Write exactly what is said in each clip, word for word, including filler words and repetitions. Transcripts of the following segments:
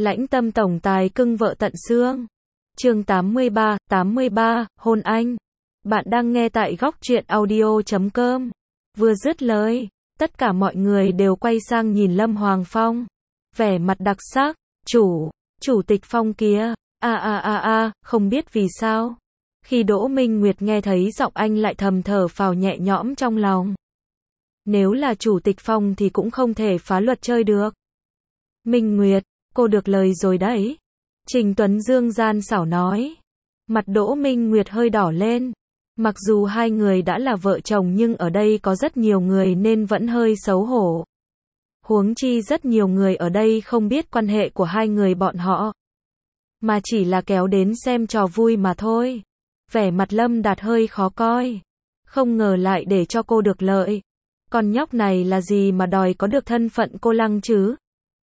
Lãnh tâm tổng tài cưng vợ tận xương. Chương tám mươi ba, tám mươi ba, hôn anh. Bạn đang nghe tại góc truyện audio chấm com. Vừa dứt lời, tất cả mọi người đều quay sang nhìn Lâm Hoàng Phong. Vẻ mặt đặc sắc, chủ, chủ tịch Phong kia, a a a a, không biết vì sao. Khi Đỗ Minh Nguyệt nghe thấy giọng anh lại thầm thở phào nhẹ nhõm trong lòng. Nếu là chủ tịch Phong thì cũng không thể phá luật chơi được. Minh Nguyệt, cô được lời rồi đấy. Trình Tuấn Dương gian xảo nói. Mặt Đỗ Minh Nguyệt hơi đỏ lên. Mặc dù hai người đã là vợ chồng nhưng ở đây có rất nhiều người nên vẫn hơi xấu hổ. Huống chi rất nhiều người ở đây không biết quan hệ của hai người bọn họ. Mà chỉ là kéo đến xem trò vui mà thôi. Vẻ mặt Lâm Đạt hơi khó coi. Không ngờ lại để cho cô được lợi. Con nhóc này là gì mà đòi có được thân phận cô Lăng chứ?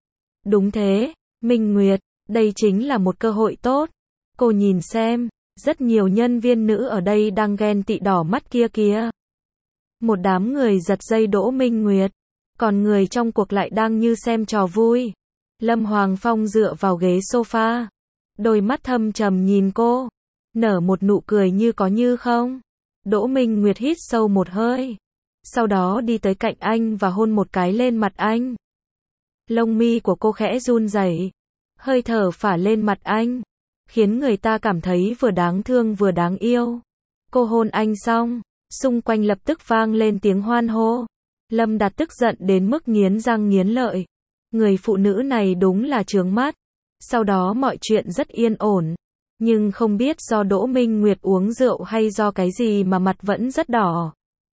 Đúng thế, Minh Nguyệt, đây chính là một cơ hội tốt. Cô nhìn xem, rất nhiều nhân viên nữ ở đây đang ghen tị đỏ mắt kia kìa. Một đám người giật dây Đỗ Minh Nguyệt, còn người trong cuộc lại đang như xem trò vui. Lâm Hoàng Phong dựa vào ghế sofa, đôi mắt thâm trầm nhìn cô, nở một nụ cười như có như không. Đỗ Minh Nguyệt hít sâu một hơi, sau đó đi tới cạnh anh và hôn một cái lên mặt anh. Lông mi của cô khẽ run rẩy, hơi thở phả lên mặt anh, khiến người ta cảm thấy vừa đáng thương vừa đáng yêu. Cô hôn anh xong, xung quanh lập tức vang lên tiếng hoan hô. Lâm Đạt tức giận đến mức nghiến răng nghiến lợi. Người phụ nữ này đúng là chướng mắt. Sau đó mọi chuyện rất yên ổn. Nhưng không biết do Đỗ Minh Nguyệt uống rượu hay do cái gì mà mặt vẫn rất đỏ.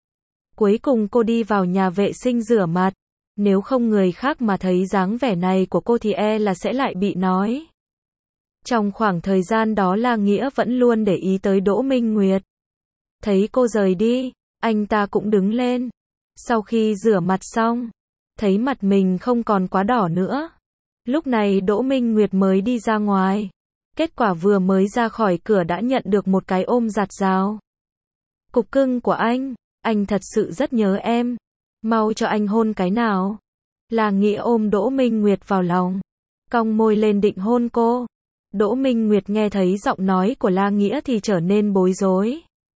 Cuối cùng cô đi vào nhà vệ sinh rửa mặt. Nếu không người khác mà thấy dáng vẻ này của cô thì e là sẽ lại bị nói. Trong khoảng thời gian đó La Nghĩa vẫn luôn để ý tới Đỗ Minh Nguyệt. Thấy cô rời đi, anh ta cũng đứng lên. Sau khi rửa mặt xong, thấy mặt mình không còn quá đỏ nữa. Lúc này Đỗ Minh Nguyệt mới đi ra ngoài. Kết quả vừa mới ra khỏi cửa đã nhận được một cái ôm giạt rào. Cục cưng của anh, anh thật sự rất nhớ em. Mau cho anh hôn cái nào. La Nghĩa ôm Đỗ Minh Nguyệt vào lòng, cong môi lên định hôn cô. Đỗ Minh Nguyệt nghe thấy giọng nói của La Nghĩa thì trở nên bối rối.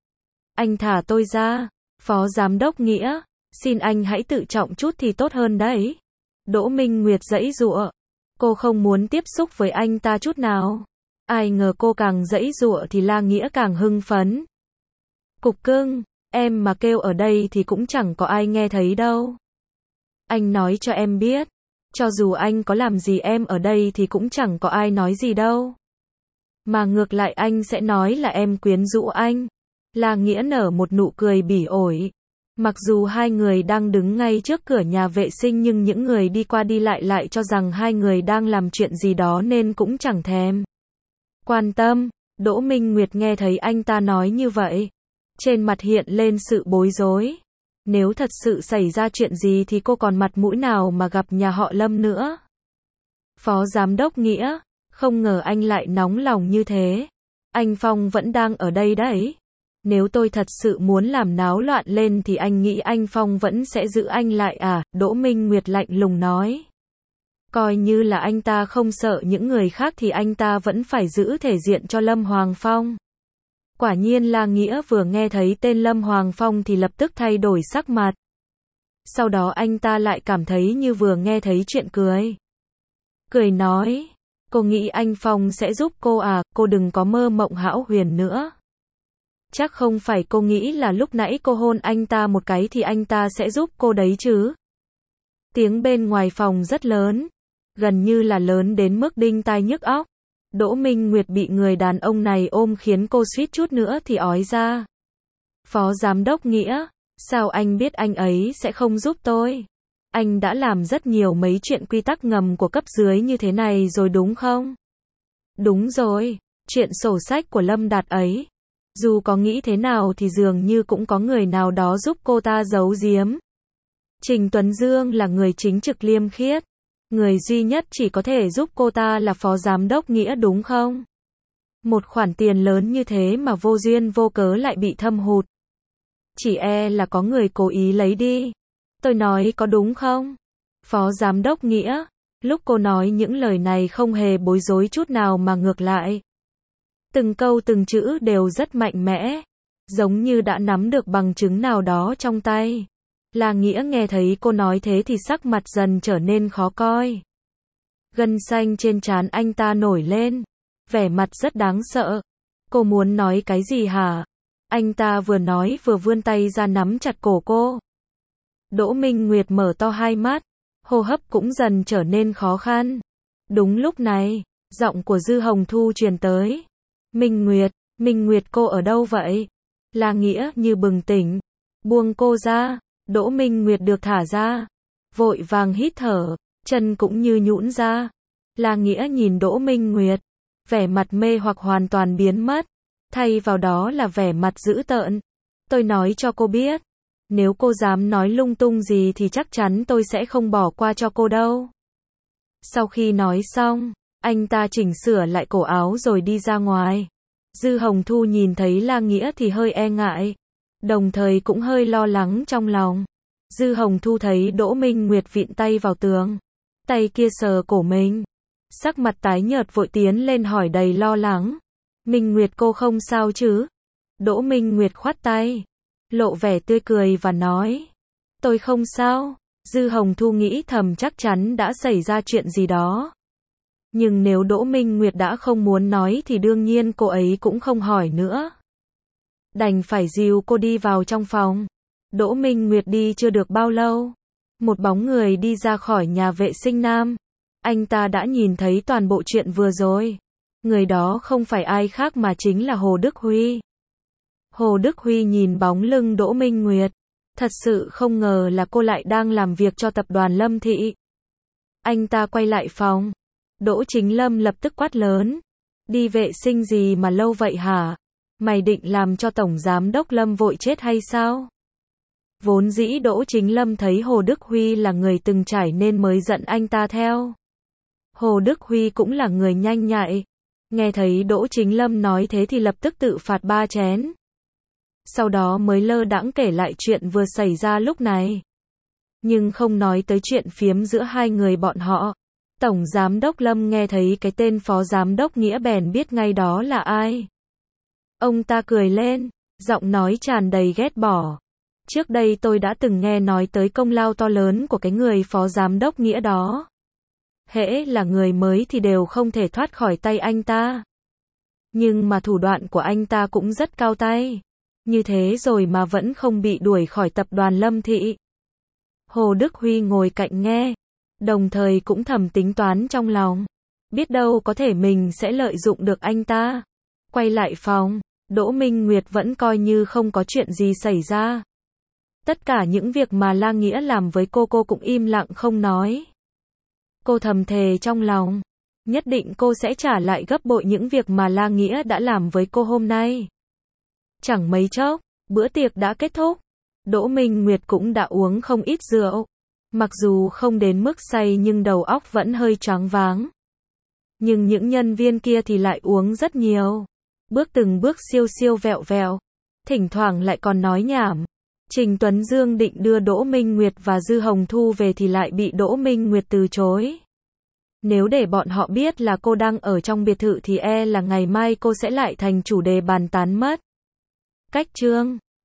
Anh thả tôi ra, Phó Giám đốc Nghĩa, xin anh hãy tự trọng chút thì tốt hơn đấy. Đỗ Minh Nguyệt giãy giụa, cô không muốn tiếp xúc với anh ta chút nào. Ai ngờ cô càng giãy giụa thì La Nghĩa càng hưng phấn. Cục cưng, em mà kêu ở đây thì cũng chẳng có ai nghe thấy đâu. Anh nói cho em biết, cho dù anh có làm gì em ở đây thì cũng chẳng có ai nói gì đâu. Mà ngược lại anh sẽ nói là em quyến rũ anh. La Nghĩa nở một nụ cười bỉ ổi. Mặc dù hai người đang đứng ngay trước cửa nhà vệ sinh nhưng những người đi qua đi lại lại cho rằng hai người đang làm chuyện gì đó nên cũng chẳng thèm quan tâm. Đỗ Minh Nguyệt nghe thấy anh ta nói như vậy, trên mặt hiện lên sự bối rối. Nếu thật sự xảy ra chuyện gì thì cô còn mặt mũi nào mà gặp nhà họ Lâm nữa. Phó Giám đốc Nghĩa, không ngờ anh lại nóng lòng như thế. Anh Phong vẫn đang ở đây đấy. Nếu tôi thật sự muốn làm náo loạn lên thì anh nghĩ anh Phong vẫn sẽ giữ anh lại à? Đỗ Minh Nguyệt lạnh lùng nói. Coi như là anh ta không sợ những người khác thì anh ta vẫn phải giữ thể diện cho Lâm Hoàng Phong. Quả nhiên La Nghĩa vừa nghe thấy tên Lâm Hoàng Phong thì lập tức thay đổi sắc mặt. Sau đó anh ta lại cảm thấy như vừa nghe thấy chuyện cười. Cười nói, cô nghĩ anh Phong sẽ giúp cô à, cô đừng có mơ mộng hão huyền nữa. Chắc không phải cô nghĩ là lúc nãy cô hôn anh ta một cái thì anh ta sẽ giúp cô đấy chứ. Tiếng bên ngoài phòng rất lớn, gần như là lớn đến mức đinh tai nhức óc. Đỗ Minh Nguyệt bị người đàn ông này ôm khiến cô suýt chút nữa thì ói ra. Phó Giám đốc Nghĩa, sao anh biết anh ấy sẽ không giúp tôi? Anh đã làm rất nhiều mấy chuyện quy tắc ngầm của cấp dưới như thế này rồi đúng không? Đúng rồi, chuyện sổ sách của Lâm Đạt ấy. Dù có nghĩ thế nào thì dường như cũng có người nào đó giúp cô ta giấu giếm. Trình Tuấn Dương là người chính trực liêm khiết. Người duy nhất chỉ có thể giúp cô ta là Phó Giám đốc Nghĩa đúng không? Một khoản tiền lớn như thế mà vô duyên vô cớ lại bị thâm hụt. Chỉ e là có người cố ý lấy đi. Tôi nói có đúng không? Phó Giám đốc Nghĩa, Lúc cô nói những lời này không hề bối rối chút nào mà ngược lại. Từng câu từng chữ đều rất mạnh mẽ, giống như đã nắm được bằng chứng nào đó trong tay. La Nghĩa nghe thấy cô nói thế thì sắc mặt dần trở nên khó coi. Gân xanh trên trán anh ta nổi lên, vẻ mặt rất đáng sợ. Cô muốn nói cái gì hả? Anh ta vừa nói vừa vươn tay ra nắm chặt cổ cô. Đỗ Minh Nguyệt mở to hai mắt, hô hấp cũng dần trở nên khó khăn. Đúng lúc này, giọng của Dư Hồng Thu truyền tới. Minh Nguyệt, Minh Nguyệt cô ở đâu vậy? La Nghĩa như bừng tỉnh, buông cô ra. Đỗ Minh Nguyệt được thả ra, vội vàng hít thở, chân cũng như nhũn ra. La Nghĩa nhìn Đỗ Minh Nguyệt, vẻ mặt mê hoặc hoàn toàn biến mất, thay vào đó là vẻ mặt dữ tợn. Tôi nói cho cô biết, nếu cô dám nói lung tung gì thì chắc chắn tôi sẽ không bỏ qua cho cô đâu. Sau khi nói xong, anh ta chỉnh sửa lại cổ áo rồi đi ra ngoài. Dư Hồng Thu nhìn thấy La Nghĩa thì hơi e ngại, đồng thời cũng hơi lo lắng trong lòng. Dư Hồng Thu thấy Đỗ Minh Nguyệt vịn tay vào tường, tay kia sờ cổ mình, sắc mặt tái nhợt vội tiến lên hỏi đầy lo lắng. Minh Nguyệt cô không sao chứ? Đỗ Minh Nguyệt khoát tay, lộ vẻ tươi cười và nói, tôi không sao. Dư Hồng Thu nghĩ thầm chắc chắn đã xảy ra chuyện gì đó. Nhưng nếu Đỗ Minh Nguyệt đã không muốn nói thì đương nhiên cô ấy cũng không hỏi nữa. Đành phải dìu cô đi vào trong phòng. Đỗ Minh Nguyệt đi chưa được bao lâu, một bóng người đi ra khỏi nhà vệ sinh nam. Anh ta đã nhìn thấy toàn bộ chuyện vừa rồi. Người đó không phải ai khác mà chính là Hồ Đức Huy. Hồ Đức Huy nhìn bóng lưng Đỗ Minh Nguyệt, thật sự không ngờ là cô lại đang làm việc cho tập đoàn Lâm Thị. Anh ta quay lại phòng. Đỗ Chính Lâm lập tức quát lớn, đi vệ sinh gì mà lâu vậy hả? Mày định làm cho Tổng Giám đốc Lâm vội chết hay sao? Vốn dĩ Đỗ Chính Lâm thấy Hồ Đức Huy là người từng trải nên mới giận anh ta theo. Hồ Đức Huy cũng là người nhanh nhạy. Nghe thấy Đỗ Chính Lâm nói thế thì lập tức tự phạt ba chén. Sau đó mới lơ đãng kể lại chuyện vừa xảy ra lúc này. Nhưng không nói tới chuyện phiếm giữa hai người bọn họ. Tổng Giám đốc Lâm nghe thấy cái tên Phó Giám đốc Nghĩa bèn biết ngay đó là ai. Ông ta cười lên, giọng nói tràn đầy ghét bỏ. Trước đây tôi đã từng nghe nói tới công lao to lớn của cái người Phó Giám đốc Nghĩa đó. Hễ là người mới thì đều không thể thoát khỏi tay anh ta. Nhưng mà thủ đoạn của anh ta cũng rất cao tay. Như thế rồi mà vẫn không bị đuổi khỏi tập đoàn Lâm Thị. Hồ Đức Huy ngồi cạnh nghe, đồng thời cũng thầm tính toán trong lòng. Biết đâu có thể mình sẽ lợi dụng được anh ta. Quay lại phòng, Đỗ Minh Nguyệt vẫn coi như không có chuyện gì xảy ra. Tất cả những việc mà La Nghĩa làm với cô cô cũng im lặng không nói. Cô thầm thề trong lòng, nhất định cô sẽ trả lại gấp bội những việc mà La Nghĩa đã làm với cô hôm nay. Chẳng mấy chốc, bữa tiệc đã kết thúc. Đỗ Minh Nguyệt cũng đã uống không ít rượu. Mặc dù không đến mức say nhưng đầu óc vẫn hơi choáng váng. Nhưng những nhân viên kia thì lại uống rất nhiều. Bước từng bước siêu siêu vẹo vẹo. Thỉnh thoảng lại còn nói nhảm. Trình Tuấn Dương định đưa Đỗ Minh Nguyệt và Dư Hồng Thu về thì lại bị Đỗ Minh Nguyệt từ chối. Nếu để bọn họ biết là cô đang ở trong biệt thự thì e là ngày mai cô sẽ lại thành chủ đề bàn tán mất. Cách chương